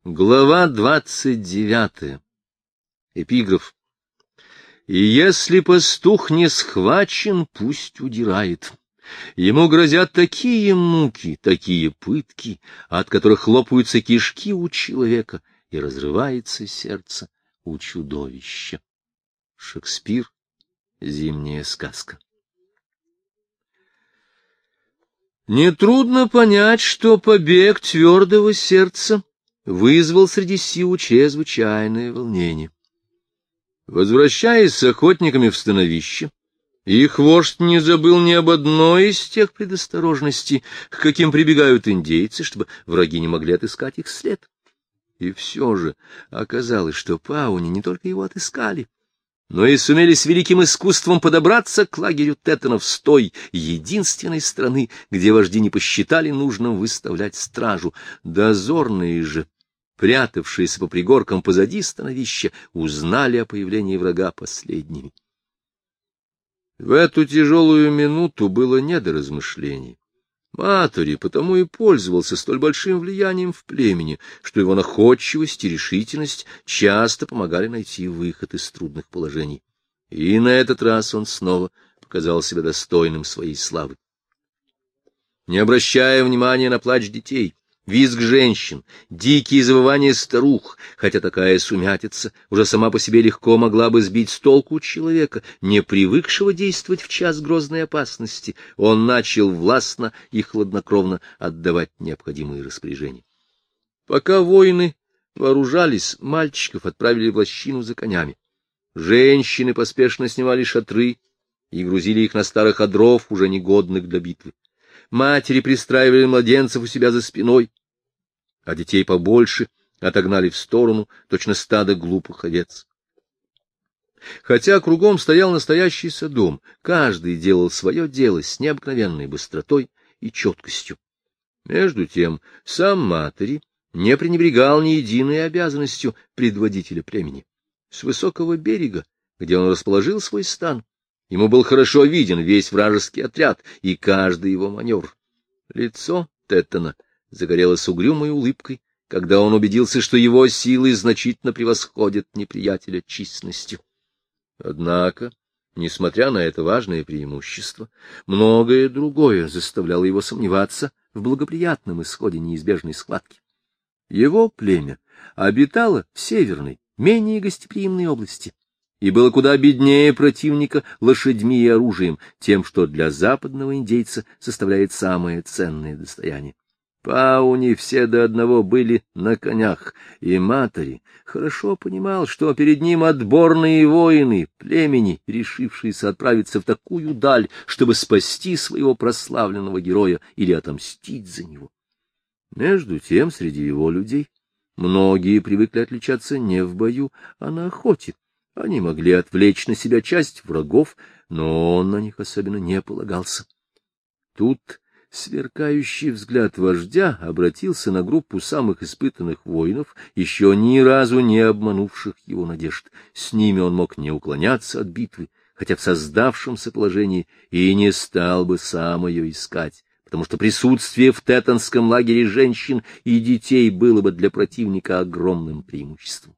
Глава 29. Эпиграф. И если пастух не схвачен, пусть удирает. Ему грозят такие муки, такие пытки, от которых лопаются кишки у человека и разрывается сердце у чудовища. Шекспир. Зимняя сказка. Нетрудно понять, что побег твердого сердца вызвал среди Сиу чрезвычайное волнение. Возвращаясь с охотниками в становище, их вождь не забыл ни об одной из тех предосторожностей, к каким прибегают индейцы, чтобы враги не могли отыскать их след. И все же оказалось, что пауни не только его отыскали, но и сумели с великим искусством подобраться к лагерю тетонов с той единственной страны, где вожди не посчитали нужным выставлять стражу. Дозорные же, прятавшиеся по пригоркам позади становища, узнали о появлении врага последними. В эту тяжелую минуту было не до размышлений. Матори потому и пользовался столь большим влиянием в племени, что его находчивость и решительность часто помогали найти выход из трудных положений. И на этот раз он снова показал себя достойным своей славы. Не обращая внимания на плач детей, визг женщин, дикие завывания старух, хотя такая сумятица уже сама по себе легко могла бы сбить с толку человека, не привыкшего действовать в час грозной опасности, он начал властно и хладнокровно отдавать необходимые распоряжения. Пока воины вооружались, мальчиков отправили в лощину за конями. Женщины поспешно снимали шатры и грузили их на старых одров, уже негодных для битвы. Матери пристраивали младенцев у себя за спиной, а детей побольше отогнали в сторону, точно стадо глупых овец. Хотя кругом стоял настоящий Содом, каждый делал свое дело с необыкновенной быстротой и четкостью. Между тем сам Матери не пренебрегал ни единой обязанностью предводителя племени. С высокого берега, где он расположил свой стан, ему был хорошо виден весь вражеский отряд и каждый его маневр. Лицо Тетона загорелось угрюмой улыбкой, когда он убедился, что его силы значительно превосходят неприятеля численностью. Однако, несмотря на это важное преимущество, многое другое заставляло его сомневаться в благоприятном исходе неизбежной схватки. Его племя обитало в северной, менее гостеприимной области, и было куда беднее противника лошадьми и оружием, тем, что для западного индейца составляет самое ценное достояние. Пауни все до одного были на конях, и Матори хорошо понимал, что перед ним отборные воины племени, решившиеся отправиться в такую даль, чтобы спасти своего прославленного героя или отомстить за него. Между тем, среди его людей многие привыкли отличаться не в бою, а на охоте. Они могли отвлечь на себя часть врагов, но он на них особенно не полагался. Тут сверкающий взгляд вождя обратился на группу самых испытанных воинов, еще ни разу не обманувших его надежд. С ними он мог не уклоняться от битвы, хотя в создавшемся положении и не стал бы сам ее искать, потому что присутствие в тетонском лагере женщин и детей было бы для противника огромным преимуществом.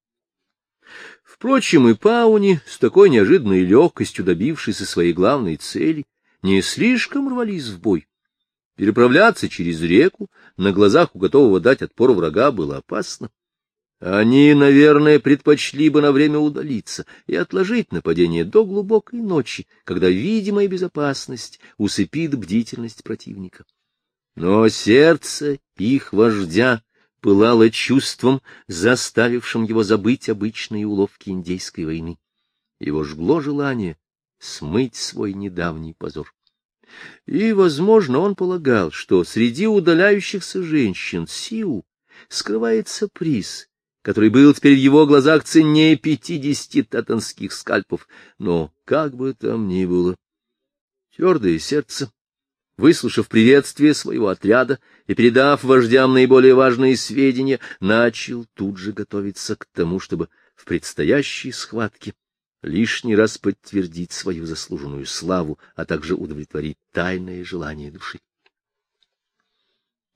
Впрочем, и пауни, с такой неожиданной легкостью добившиеся своей главной цели, не слишком рвались в бой. Переправляться через реку на глазах у готового дать отпор врага было опасно. Они, наверное, предпочли бы на время удалиться и отложить нападение до глубокой ночи, когда видимая безопасность усыпит бдительность противника. Но сердце их вождя пылало чувством, заставившим его забыть обычные уловки индейской войны. Его жгло желание смыть свой недавний позор. И, возможно, он полагал, что среди удаляющихся женщин Сиу скрывается приз, который был теперь в его глазах ценнее 50 тетонских скальпов. Но, как бы там ни было, твердое сердце, выслушав приветствие своего отряда и передав вождям наиболее важные сведения, начал тут же готовиться к тому, чтобы в предстоящей схватке лишний раз подтвердить свою заслуженную славу, а также удовлетворить тайное желание души.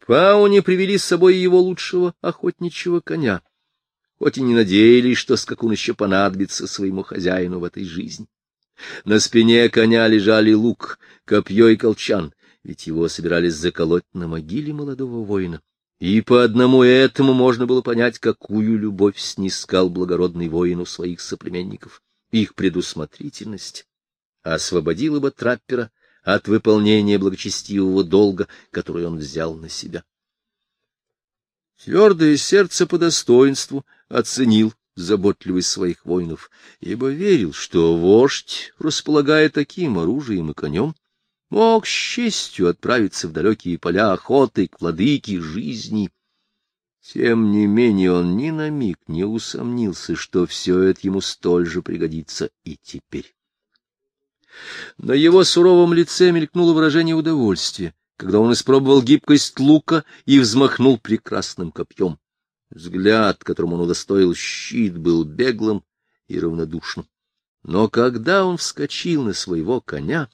Пауни привели с собой его лучшего охотничьего коня, хоть и не надеялись, что скакун еще понадобится своему хозяину в этой жизни. На спине коня лежали лук, копье и колчан, ведь его собирались заколоть на могиле молодого воина. И по одному этому можно было понять, какую любовь снискал благородный воин у своих соплеменников. Их предусмотрительность освободила бы траппера от выполнения благочестивого долга, который он взял на себя. Твердое сердце по достоинству оценил заботливость своих воинов, ибо верил, что вождь, располагая таким оружием и конем, мог с честью отправиться в далекие поля охоты к владыке жизни. Тем не менее он ни на миг не усомнился, что все это ему столь же пригодится и теперь. На его суровом лице мелькнуло выражение удовольствия, когда он испробовал гибкость лука и взмахнул прекрасным копьем. Взгляд, которым он удостоил щит, был беглым и равнодушным. Но когда он вскочил на своего коня,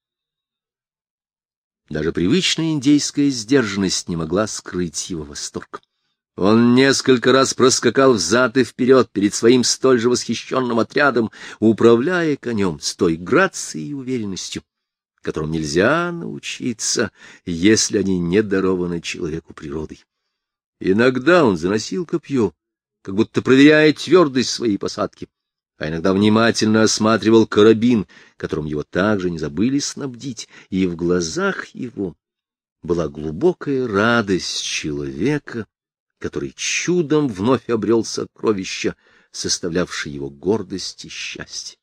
даже привычная индейская сдержанность не могла скрыть его восторг. Он несколько раз проскакал взад и вперед перед своим столь же восхищенным отрядом, управляя конем с той грацией и уверенностью, которым нельзя научиться, если они не дарованы человеку природой. Иногда он заносил копье, как будто проверяя твердость своей посадки, а иногда внимательно осматривал карабин, которым его также не забыли снабдить, и в глазах его была глубокая радость человека, который чудом вновь обрел сокровища, составлявшие его гордость и счастье.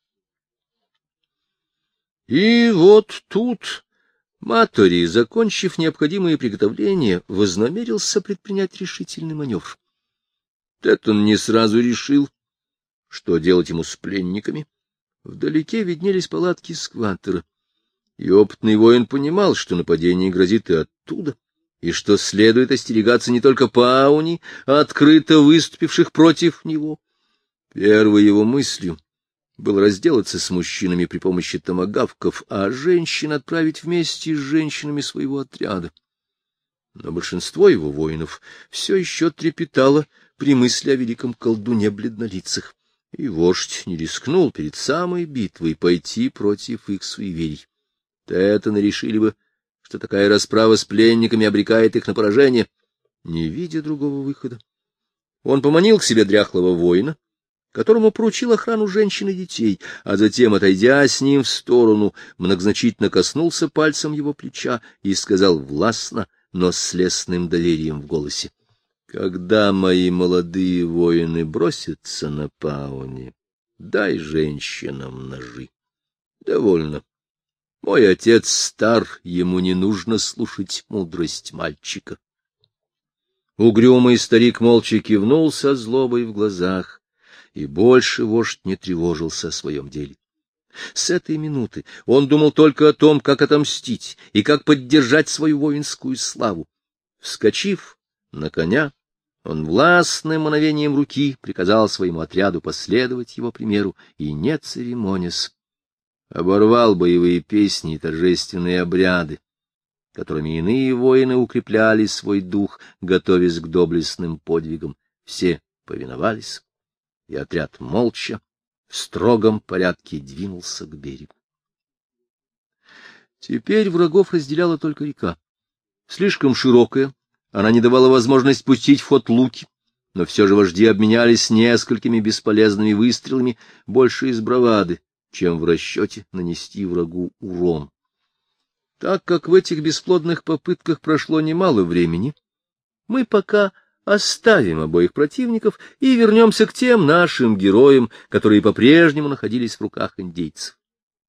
И вот тут Матори, закончив необходимые приготовления, вознамерился предпринять решительный маневр. Теттон не сразу решил, что делать ему с пленниками. Вдалеке виднелись палатки скваттера, и опытный воин понимал, что нападение грозит и оттуда, и что следует остерегаться не только пауни, а открыто выступивших против него. Первой его мыслью было разделаться с мужчинами при помощи томагавков, а женщин отправить вместе с женщинами своего отряда. Но большинство его воинов все еще трепетало при мысли о великом колдуне бледнолицых, и вождь не рискнул перед самой битвой пойти против их суеверий. Теттоны решили бы, что такая расправа с пленниками обрекает их на поражение. Не видя другого выхода, он поманил к себе дряхлого воина, которому поручил охрану женщин и детей, а затем, отойдя с ним в сторону, многозначительно коснулся пальцем его плеча и сказал властно, но с лестным доверием в голосе: «Когда мои молодые воины бросятся на пауни, дай женщинам ножи. Довольно. Мой отец стар, ему не нужно слушать мудрость мальчика». Угрюмый старик молча кивнул со злобой в глазах, и больше вождь не тревожился о своем деле. С этой минуты он думал только о том, как отомстить и как поддержать свою воинскую славу. Вскочив на коня, он властным мановением руки приказал своему отряду последовать его примеру и, не церемонясь, оборвал боевые песни и торжественные обряды, которыми иные воины укрепляли свой дух, готовясь к доблестным подвигам. Все повиновались, и отряд молча, в строгом порядке двинулся к берегу. Теперь врагов разделяла только река. Слишком широкая, она не давала возможность пустить в ход луки, но все же вожди обменялись несколькими бесполезными выстрелами, больше из бравады, чем в расчете нанести врагу урон. Так как в этих бесплодных попытках прошло немало времени, мы пока оставим обоих противников и вернемся к тем нашим героям, которые по-прежнему находились в руках индейцев.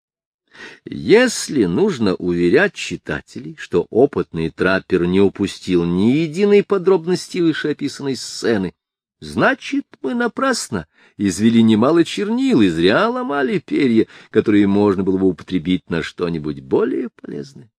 Если нужно уверять читателей, что опытный траппер не упустил ни единой подробности вышеописанной сцены, значит, мы напрасно извели немало чернил и зря ломали перья, которые можно было бы употребить на что-нибудь более полезное.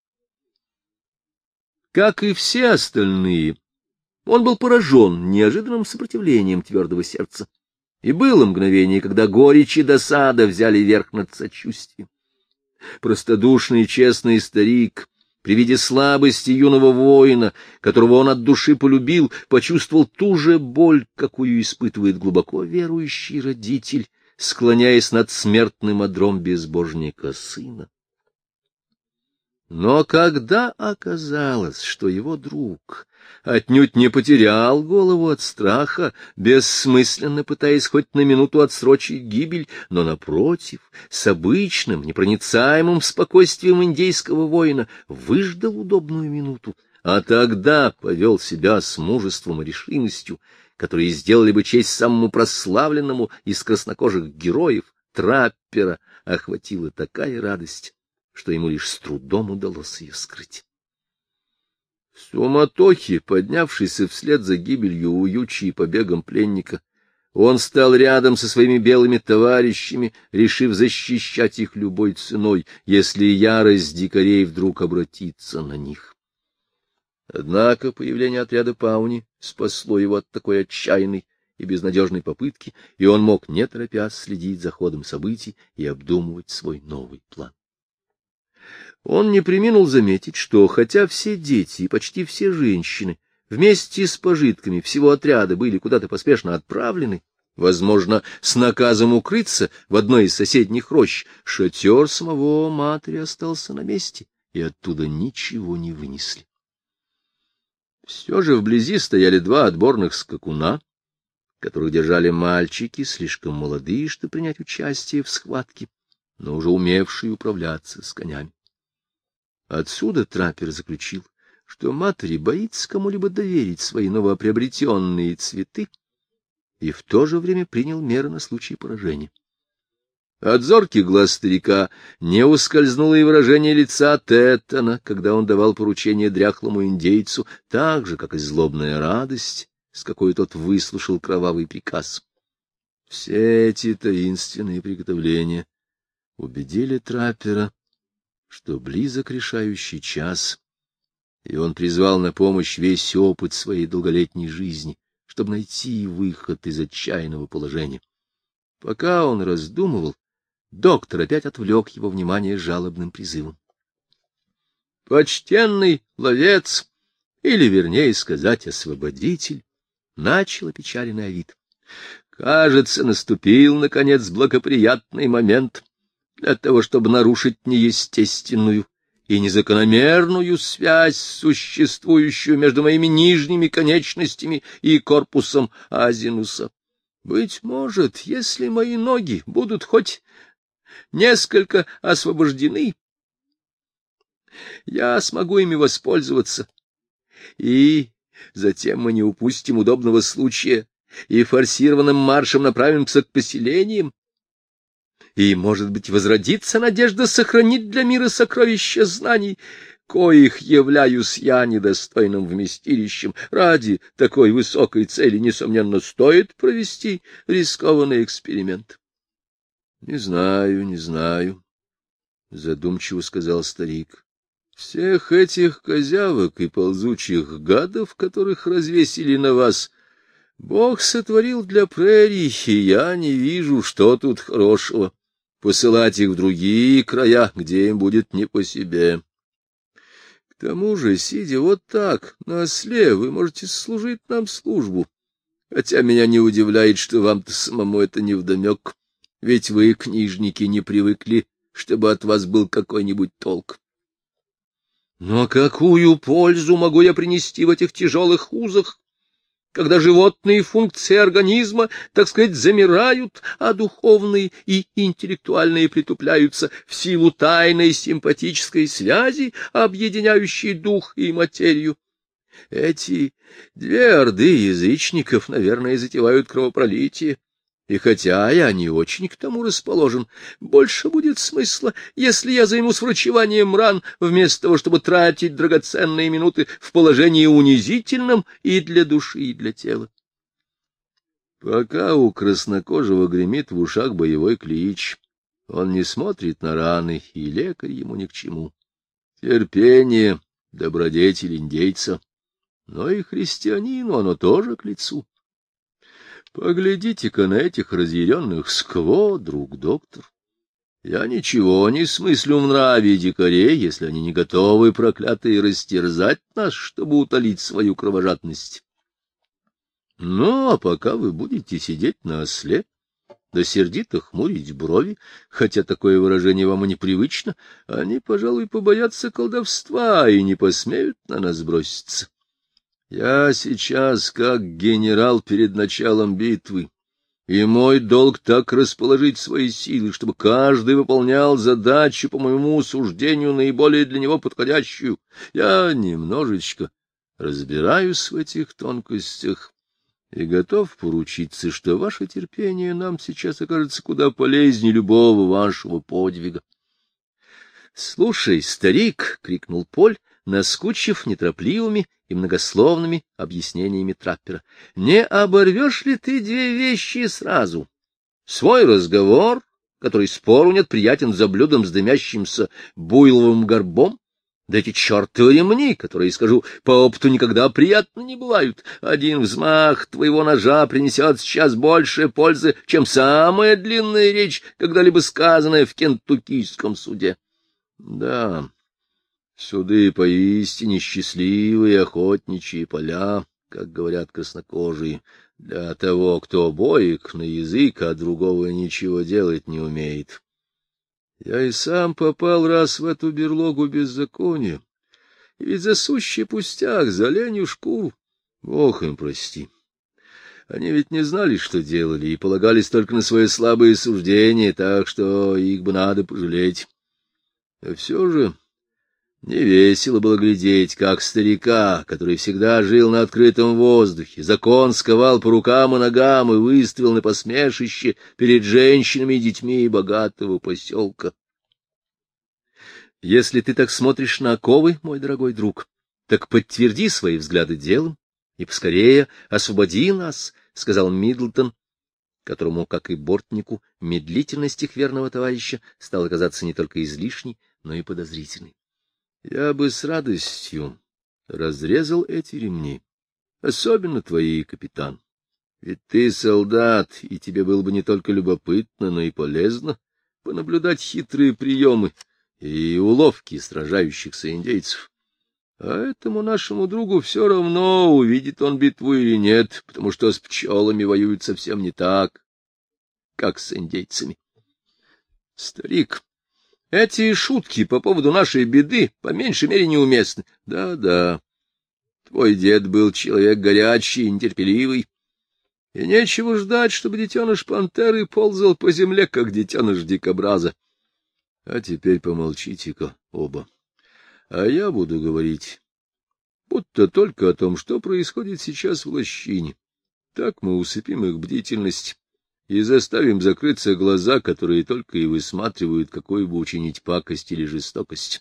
Как и все остальные, он был поражен неожиданным сопротивлением твердого сердца, и было мгновение, когда горечь и досада взяли верх над сочувствием. Простодушный и честный старик при виде слабости юного воина, которого он от души полюбил, почувствовал ту же боль, какую испытывает глубоко верующий родитель, склоняясь над смертным одром безбожника сына. Но когда оказалось, что его друг отнюдь не потерял голову от страха, бессмысленно пытаясь хоть на минуту отсрочить гибель, но, напротив, с обычным, непроницаемым спокойствием индейского воина выждал удобную минуту, а тогда повел себя с мужеством и решимостью, которые сделали бы честь самому прославленному из краснокожих героев, Траппера, охватила такая радость, что ему лишь с трудом удалось ее скрыть. В суматохе, поднявшийся вслед за гибелью Уючи и побегом пленника, он стал рядом со своими белыми товарищами, решив защищать их любой ценой, если ярость дикарей вдруг обратится на них. Однако появление отряда Пауни спасло его от такой отчаянной и безнадежной попытки, и он мог, не торопясь, следить за ходом событий и обдумывать свой новый план. Он не преминул заметить, что, хотя все дети и почти все женщины вместе с пожитками всего отряда были куда-то поспешно отправлены, возможно, с наказом укрыться в одной из соседних рощ, шатер самого матери остался на месте, и оттуда ничего не вынесли. Все же вблизи стояли два отборных скакуна, которых держали мальчики, слишком молодые, чтобы принять участие в схватке, но уже умевшие управляться с конями. Отсюда Траппер заключил, что матери боится кому-либо доверить свои новоприобретенные цветы, и в то же время принял меры на случай поражения. От зорких глаз старика не ускользнуло и выражение лица Теттона, когда он давал поручение дряхлому индейцу, так же, как и злобная радость, с какой тот выслушал кровавый приказ. Все эти таинственные приготовления убедили Траппера, что близок решающий час, и он призвал на помощь весь опыт своей долголетней жизни, чтобы найти выход из отчаянного положения. Пока он раздумывал, доктор опять отвлек его внимание жалобным призывом. Почтенный ловец, или, вернее сказать, освободитель, начал опечаленный Овид. Кажется, наступил, наконец, благоприятный момент для того, чтобы нарушить неестественную и незакономерную связь, существующую между моими нижними конечностями и корпусом азинуса. Быть может, если мои ноги будут хоть несколько освобождены, я смогу ими воспользоваться, и затем мы не упустим удобного случая и форсированным маршем направимся к поселениям, и, может быть, возродится надежда сохранить для мира сокровища знаний, коих являюсь я недостойным вместилищем. Ради такой высокой цели, несомненно, стоит провести рискованный эксперимент. — Не знаю, — задумчиво сказал старик. — Всех этих козявок и ползучих гадов, которых развесили на вас, Бог сотворил для прерий, и я не вижу, что тут хорошего. Посылать их в другие края, где им будет не по себе. К тому же, сидя вот так, на осле, вы можете служить нам службу, хотя меня не удивляет, что вам-то самому это невдомек, ведь вы, книжники, не привыкли, чтобы от вас был какой-нибудь толк. Но какую пользу могу я принести в этих тяжелых узах, когда животные функции организма, так сказать, замирают, а духовные и интеллектуальные притупляются в силу тайной симпатической связи, объединяющей дух и материю? Эти две орды язычников, наверное, затевают кровопролитие, и хотя я не очень к тому расположен, больше будет смысла, если я займусь врачеванием ран, вместо того, чтобы тратить драгоценные минуты в положении унизительном и для души, и для тела. Пока у краснокожего гремит в ушах боевой клич, он не смотрит на раны, и лекарь ему ни к чему. Терпение — добродетель индейца, но и христианину оно тоже к лицу. Поглядите-ка на этих разъяренных скво, друг доктор. Я ничего не смыслю в нраве дикарей, если они не готовы, проклятые, растерзать нас, чтобы утолить свою кровожадность. Ну, а пока вы будете сидеть на осле, да сердито хмурить брови, хотя такое выражение вам и непривычно, они, пожалуй, побоятся колдовства и не посмеют на нас броситься. Я сейчас как генерал перед началом битвы, и мой долг так расположить свои силы, чтобы каждый выполнял задачу, по моему суждению, наиболее для него подходящую. Я немножечко разбираюсь в этих тонкостях и готов поручиться, что ваше терпение нам сейчас окажется куда полезнее любого вашего подвига. — Слушай, старик! — крикнул Поль, наскучив неторопливыми и многословными объяснениями траппера. — Не оборвешь ли ты две вещи сразу? Свой разговор, который спору нет приятен за блюдом с дымящимся буйловым горбом, да эти чертовы ремни, которые, скажу, по опыту никогда приятно не бывают. Один взмах твоего ножа принесет сейчас больше пользы, чем самая длинная речь, когда-либо сказанная в кентуккийском суде. Да, суды поистине счастливые охотничьи поля, как говорят краснокожие, для того, кто боек на язык, а другого ничего делать не умеет. Я и сам попал раз в эту берлогу беззакония, и ведь за сущий пустяк, за оленью шкуру. Бог им прости. Они ведь не знали, что делали, и полагались только на свои слабые суждения, так что их бы надо пожалеть. А все же невесело было глядеть, как старика, который всегда жил на открытом воздухе, закон сковал по рукам и ногам и выставил на посмешище перед женщинами и детьми богатого поселка. Если ты так смотришь на оковы, мой дорогой друг, так подтверди свои взгляды делом и поскорее освободи нас, — сказал Миддлтон, которому, как и бортнику, медлительность их верного товарища стала казаться не только излишней, но и подозрительной. Я бы с радостью разрезал эти ремни, особенно твои, капитан. Ведь ты солдат, и тебе было бы не только любопытно, но и полезно понаблюдать хитрые приемы и уловки сражающихся индейцев. А этому нашему другу все равно, увидит он битву или нет, потому что с пчелами воюют совсем не так, как с индейцами. Старик, эти шутки по поводу нашей беды по меньшей мере неуместны. Да-да, твой дед был человек горячий и нетерпеливый, и нечего ждать, чтобы детеныш пантеры ползал по земле, как детеныш дикобраза. А теперь помолчите-ка оба, а я буду говорить, будто только о том, что происходит сейчас в лощине. Так мы усыпим их бдительность и заставим закрыться глаза, которые только и высматривают, какой бы учинить пакость или жестокость.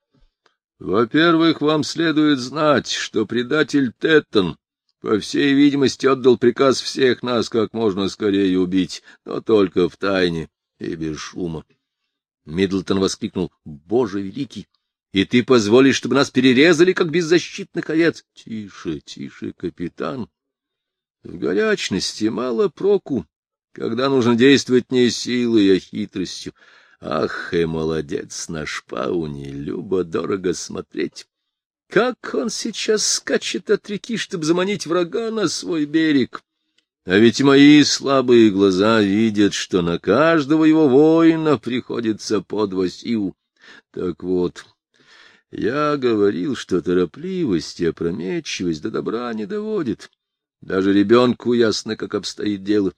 Во-первых, вам следует знать, что предатель Теттон, по всей видимости, отдал приказ всех нас как можно скорее убить, но только в тайне и без шума. Миддлтон воскликнул: — Боже великий! И ты позволишь, чтобы нас перерезали, как беззащитных овец? — Тише, тише, капитан. В горячности мало проку, когда нужно действовать не силой, а хитростью. Ах, и молодец наш Пауни, любо-дорого смотреть. Как он сейчас скачет от реки, чтобы заманить врага на свой берег. А ведь мои слабые глаза видят, что на каждого его воина приходится по 2 сил. Так вот, я говорил, что торопливость и опрометчивость до добра не доводит. Даже ребенку ясно, как обстоит дело.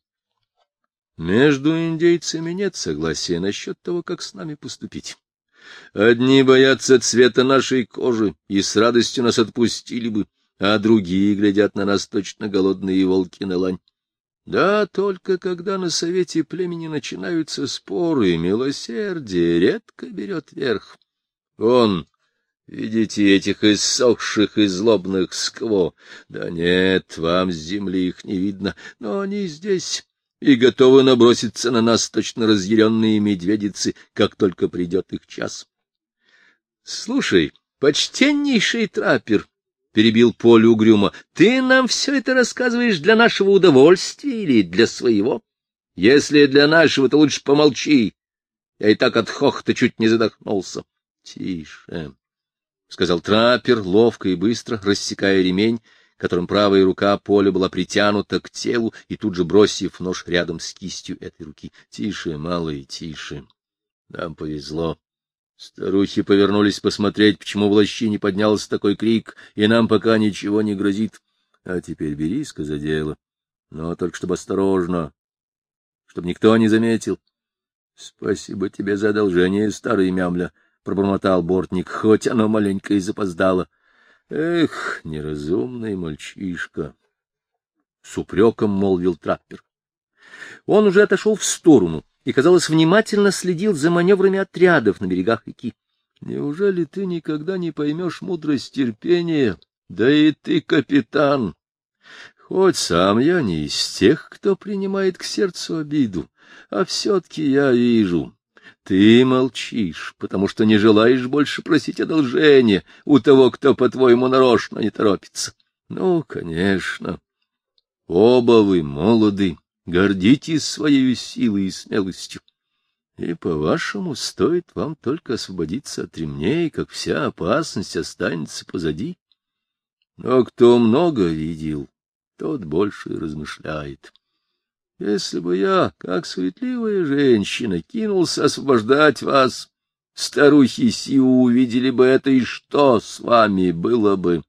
Между индейцами нет согласия насчет того, как с нами поступить. Одни боятся цвета нашей кожи и с радостью нас отпустили бы, а другие глядят на нас точно голодные волки на лань. Да, только когда на совете племени начинаются споры, милосердие редко берет верх. Вон, видите этих иссохших и злобных скво? Да нет, вам с земли их не видно, но они здесь и готовы наброситься на нас точно разъяренные медведицы, как только придет их час. — Слушай, почтеннейший траппер, — перебил Поль угрюмо, — ты нам все это рассказываешь для нашего удовольствия или для своего? Если для нашего, то лучше помолчи Я и так от хохота чуть не задохнулся. — Тише, — сказал траппер, ловко и быстро рассекая ремень, которым правая рука Поля была притянута к телу, и тут же бросив нож рядом с кистью этой руки. — Тише, малый, тише. Нам повезло. Старухи повернулись посмотреть, почему в лощине поднялся такой крик, и нам пока ничего не грозит. А теперь берись-ка за дело. Но только чтобы осторожно, чтобы никто не заметил. — Спасибо тебе за одолжение, старый мямля, — пробормотал бортник, хоть оно маленько и запоздало. — Эх, неразумный мальчишка! — с упреком молвил траппер. Он уже отошел в сторону и, казалось, внимательно следил за маневрами отрядов на берегах реки. — Неужели ты никогда не поймешь мудрость терпения? Да и ты, капитан! Хоть сам я не из тех, кто принимает к сердцу обиду, а все-таки я вижу. Ты молчишь, потому что не желаешь больше просить одолжения у того, кто, по-твоему, нарочно не торопится. Ну, конечно, оба вы молоды, гордитесь своей силой и смелостью. И, по-вашему, стоит вам только освободиться от ремней, как вся опасность останется позади. Но кто много видел, тот больше размышляет. Если бы я, как суетливая женщина, кинулся освобождать вас, старухи Сиу увидели бы это, и что с вами было бы?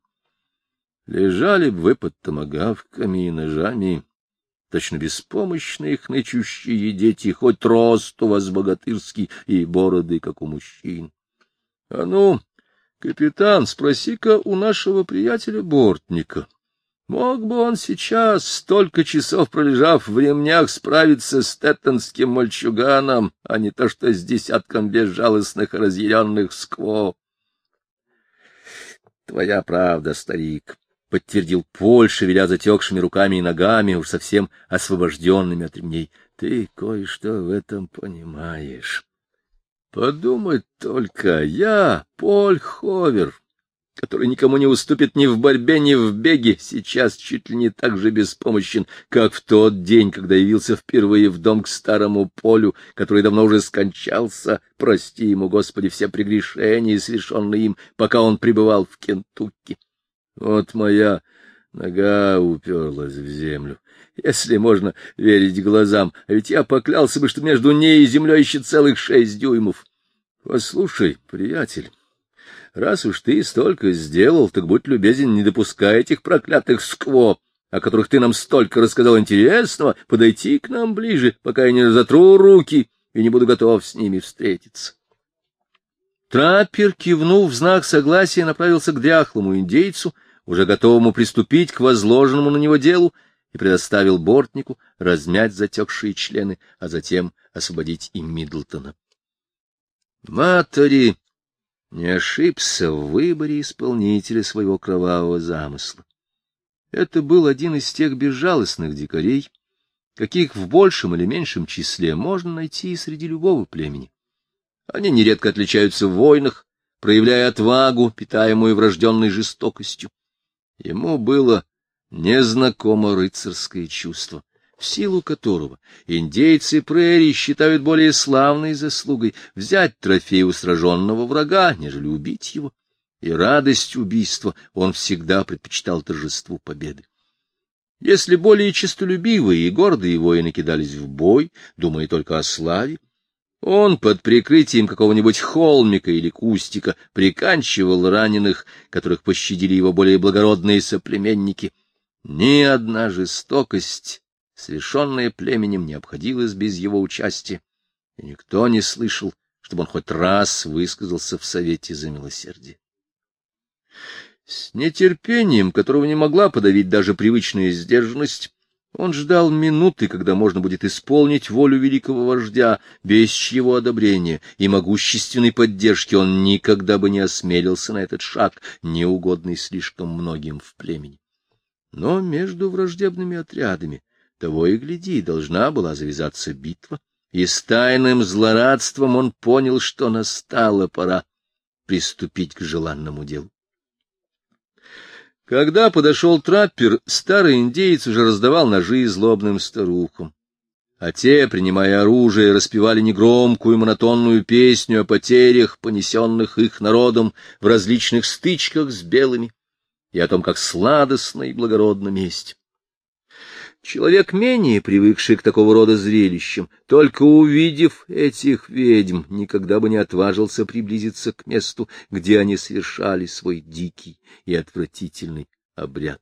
Лежали бы вы под томагавками и ножами, точно беспомощные хнычущие дети, хоть рост у вас богатырский и бороды, как у мужчин. А ну, капитан, спроси-ка у нашего приятеля Бортника. Мог бы он сейчас, столько часов пролежав в ремнях, справиться с тэттонским мальчуганом, а не то что с десятком безжалостных разъяренных скво. — Твоя правда, старик, — подтвердил Поль, шевеля затекшими руками и ногами, уж совсем освобожденными от ремней. — Ты кое-что в этом понимаешь. Подумать только, я, Поль Ховер, который никому не уступит ни в борьбе, ни в беге, сейчас чуть ли не так же беспомощен, как в тот день, когда явился впервые в дом к старому Полю, который давно уже скончался, прости ему, Господи, все прегрешения, совершенные им, пока он пребывал в Кентукки. Вот моя нога уперлась в землю, если можно верить глазам, а ведь я поклялся бы, что между ней и землей еще целых 6 дюймов. Послушай, приятель, раз уж ты столько сделал, так будь любезен, не допускай этих проклятых скво, о которых ты нам столько рассказал интересного, подойти к нам ближе, пока я не разотру руки и не буду готов с ними встретиться. Траппер, кивнув в знак согласия, направился к дряхлому индейцу, уже готовому приступить к возложенному на него делу, и предоставил бортнику размять затекшие члены, а затем освободить и Миддлтона. Матери не ошибся в выборе исполнителя своего кровавого замысла. Это был один из тех безжалостных дикарей, каких в большем или меньшем числе можно найти среди любого племени. Они нередко отличаются в войнах, проявляя отвагу, питаемую врожденной жестокостью. Ему было незнакомо рыцарское чувство, в силу которого индейцы прерий считают более славной заслугой взять трофей у сраженного врага, нежели убить его, и радость убийства он всегда предпочитал торжеству победы. Если более честолюбивые и гордые воины кидались в бой, думая только о славе, он под прикрытием какого-нибудь холмика или кустика приканчивал раненых, которых пощадили его более благородные соплеменники. Ни одна жестокость, совершенная племенем, не обходилась без его участия, и никто не слышал, чтобы он хоть раз высказался в совете за милосердие. С нетерпением, которого не могла подавить даже привычная сдержанность, он ждал минуты, когда можно будет исполнить волю великого вождя, без чьего одобрения и могущественной поддержки он никогда бы не осмелился на этот шаг, неугодный слишком многим в племени. Но между враждебными отрядами, того и гляди, должна была завязаться битва, и с тайным злорадством он понял, что настала пора приступить к желанному делу. Когда подошел траппер, старый индеец уже раздавал ножи злобным старухам. а те, принимая оружие, распевали негромкую монотонную песню о потерях, понесенных их народом в различных стычках с белыми, и о том, как сладостно и благородно месть. Человек, менее привыкший к такого рода зрелищам, только увидев этих ведьм, никогда бы не отважился приблизиться к месту, где они совершали свой дикий и отвратительный обряд.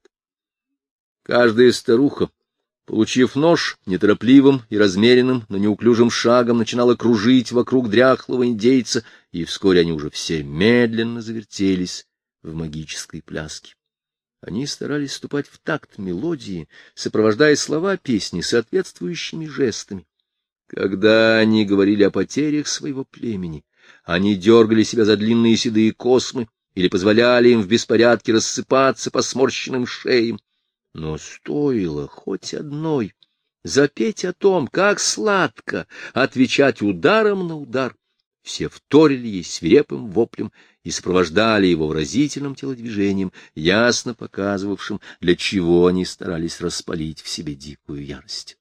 Каждая старуха, получив нож, неторопливым и размеренным, но неуклюжим шагом начинала кружить вокруг дряхлого индейца, и вскоре они уже все медленно завертелись в магической пляске. Они старались ступать в такт мелодии, сопровождая слова песни соответствующими жестами. Когда они говорили о потерях своего племени, они дергали себя за длинные седые космы или позволяли им в беспорядке рассыпаться по сморщенным шеям. Но стоило хоть одной запеть о том, как сладко отвечать ударом на удар, все вторили ей свирепым воплем и сопровождали его выразительным телодвижением, ясно показывавшим, для чего они старались распалить в себе дикую ярость.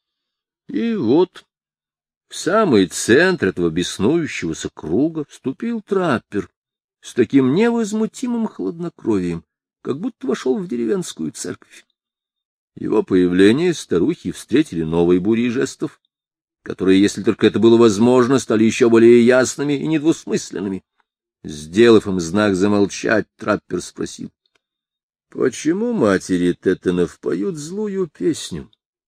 И вот в самый центр этого беснующегося круга вступил траппер с таким невозмутимым хладнокровием, как будто вошел в деревенскую церковь. Его появление старухи встретили новой бурей жестов, которые, если только это было возможно, стали еще более ясными и недвусмысленными. Сделав им знак замолчать, траппер спросил: — Почему матери Теттонов поют злую песню?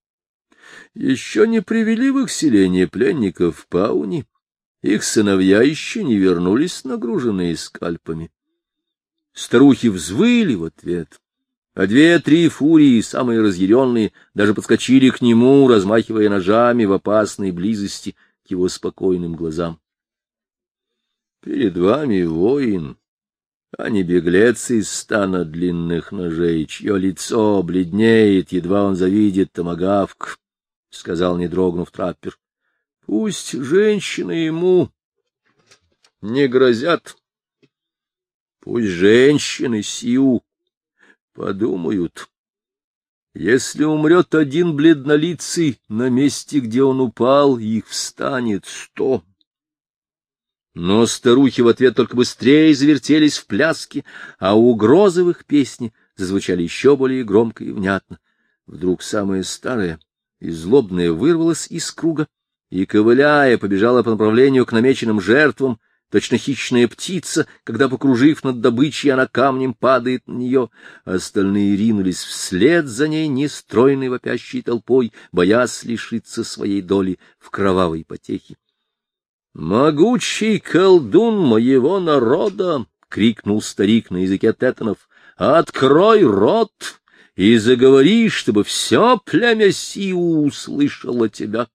Еще не привели в их селение пленников в Пауни, их сыновья еще не вернулись нагруженные скальпами. Старухи взвыли в ответ, а 2-3 фурии, самые разъяренные, даже подскочили к нему, размахивая ножами в опасной близости к его спокойным глазам. Перед вами воин, а не беглец из стана длинных ножей, чье лицо бледнеет, едва он завидит томагавк, — сказал, не дрогнув, траппер. — Пусть женщины ему не грозят, пусть женщины сию подумают. Если умрет один бледнолицый, на месте, где он упал, их встанет 100. Но старухи в ответ только быстрее завертелись в пляске, а угрозы в их песне зазвучали еще более громко и внятно. Вдруг самая старая и злобная вырвалась из круга и, ковыляя, побежала по направлению к намеченным жертвам, точно хищная птица, когда, покружив над добычей, она камнем падает на нее. Остальные ринулись вслед за ней нестройной вопящей толпой, боясь лишиться своей доли в кровавой потехе. «Могучий колдун моего народа!» — крикнул старик на языке теттонов. «Открой рот и заговори, чтобы все племя Сиу услышало тебя!»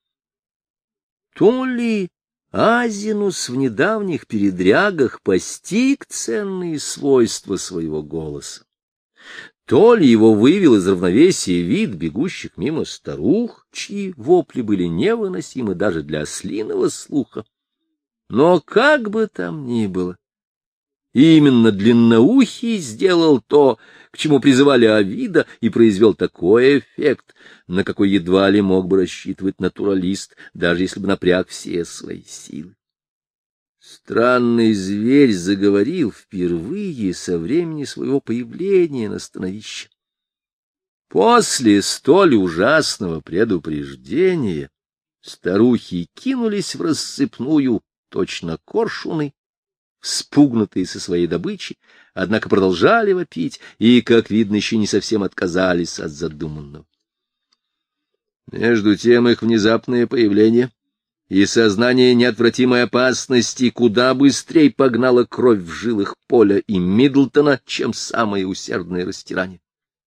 То ли Азинус в недавних передрягах постиг ценные свойства своего голоса, то ли его вывел из равновесия вид бегущих мимо старух, чьи вопли были невыносимы даже для ослиного слуха. Но как бы там ни было, именно длинноухий сделал то, к чему призывали Овида, и произвел такой эффект, на какой едва ли мог бы рассчитывать натуралист, даже если бы напряг все свои силы. Странный зверь заговорил впервые со времени своего появления на становище. После столь ужасного предупреждения старухи кинулись в рассыпную, точно коршуны, вспугнутые со своей добычи, однако продолжали вопить и, как видно, еще не совсем отказались от задуманного. Между тем их внезапное появление и сознание неотвратимой опасности куда быстрее погнало кровь в жилах Поля и Миддлтона, чем самое усердное растирание.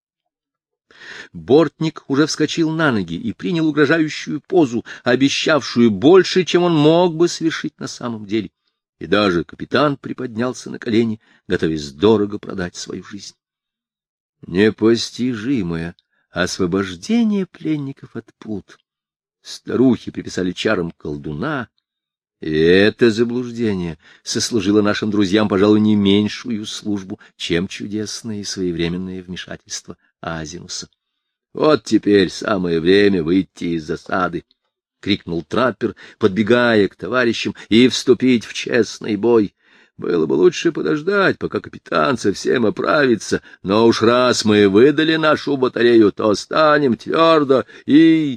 Бортник уже вскочил на ноги и принял угрожающую позу, обещавшую больше, чем он мог бы совершить на самом деле. И даже капитан приподнялся на колени, готовясь дорого продать свою жизнь. Непостижимое освобождение пленников от пут старухи приписали чарам колдуна, и это заблуждение сослужило нашим друзьям, пожалуй, не меньшую службу, чем чудесное и своевременное вмешательство Азинуса. Вот теперь самое время выйти из засады, — крикнул траппер, подбегая к товарищам, — и вступить в честный бой. Было бы лучше подождать, пока капитан совсем оправится, но уж раз мы выдали нашу батарею, то станем твердо и...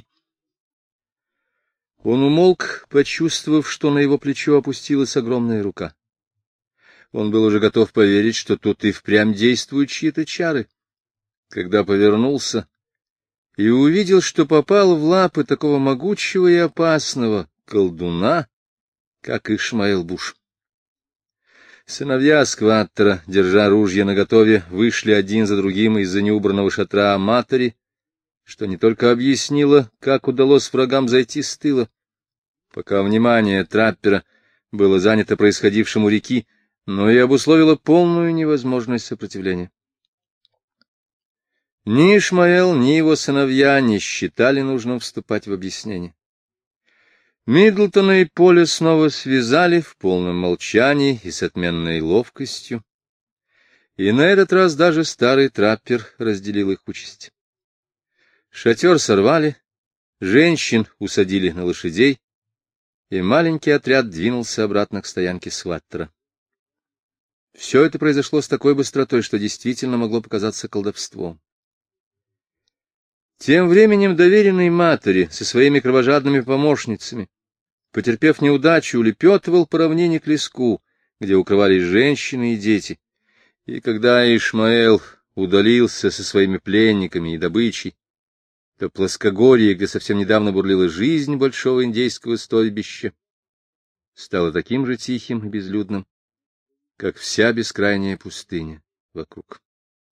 Он умолк, почувствовав, что на его плечо опустилась огромная рука. Он был уже готов поверить, что тут и впрямь действуют чьи-то чары. Когда повернулся и увидел, что попал в лапы такого могучего и опасного колдуна, как Ишмаэл Буш. Сыновья скваттера, держа ружья наготове, вышли один за другим из-за неубранного шатра Матери, что не только объяснило, как удалось врагам зайти с тыла, пока внимание траппера было занято происходившим у реки, но и обусловило полную невозможность сопротивления. Ни Ишмаэл, ни его сыновья не считали нужным вступать в объяснение. Миддлтона и Поля снова связали в полном молчании и с отменной ловкостью, и на этот раз даже старый траппер разделил их участь. Шатер сорвали, женщин усадили на лошадей, и маленький отряд двинулся обратно к стоянке скваттера. Все это произошло с такой быстротой, что действительно могло показаться колдовством. Тем временем доверенный Матери со своими кровожадными помощницами, потерпев неудачу, улепетывал по равнине к леску, где укрывались женщины и дети. И когда Ишмаэл удалился со своими пленниками и добычей, то плоскогорье, где совсем недавно бурлила жизнь большого индейского стойбища, стало таким же тихим и безлюдным, как вся бескрайняя пустыня вокруг.